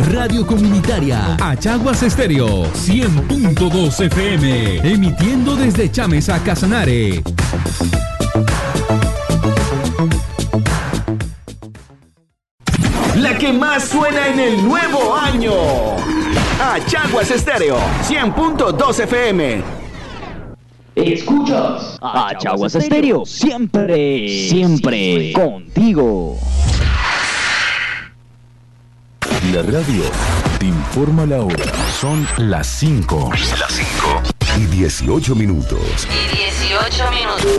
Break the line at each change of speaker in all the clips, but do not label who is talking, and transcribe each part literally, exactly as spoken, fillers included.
Radio Comunitaria Achaguas Estéreo cien punto dos F M, emitiendo desde Chamesa, Casanare. La que más suena en el nuevo año. Achaguas Estéreo cien punto dos F M.
Escuchas Achaguas Estéreo, siempre, siempre contigo.
La radio te informa la hora. Son las cinco. Las cinco. Y dieciocho minutos.
Y dieciocho minutos.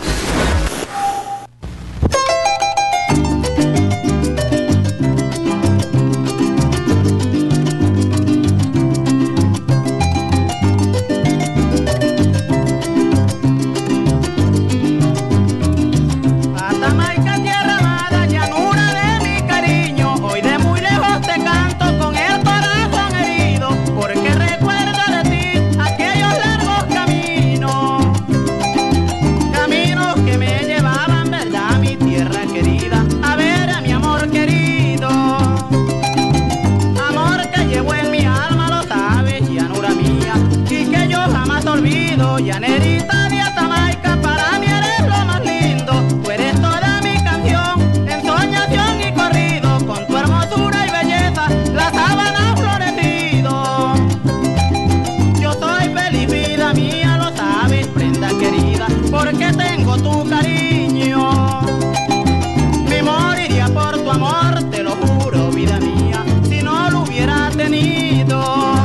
Llanerita de Atamaica, para mí eres lo más lindo. Tú eres toda mi canción, ensoñación y corrido. Con tu hermosura y belleza, la sábana ha florecido. Yo soy feliz, vida mía, lo sabes, prenda querida, porque tengo tu cariño. Me moriría por tu amor, te lo juro, vida mía, si no lo hubiera tenido.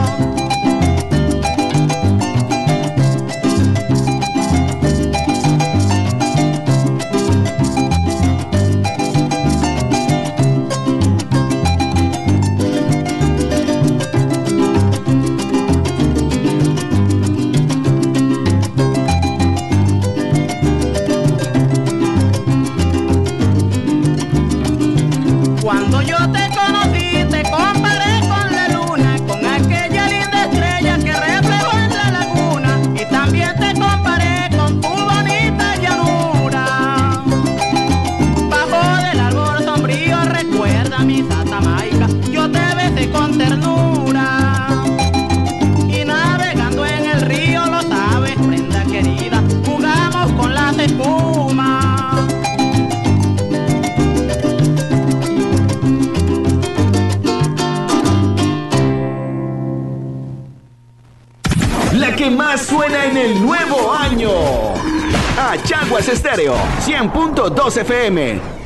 Cuando yo te conocí, te comparé con la luna, con aquella linda estrella que reflejó en la laguna, y también te comparé con tu bonita llanura. Bajo del árbol sombrío, recuerda mi Atamaica, yo te besé con ternura. Y navegando en el río, lo sabes, prenda querida, jugamos con las espumas.
La que más suena en el nuevo año. Achaguas Estéreo cien punto dos F M.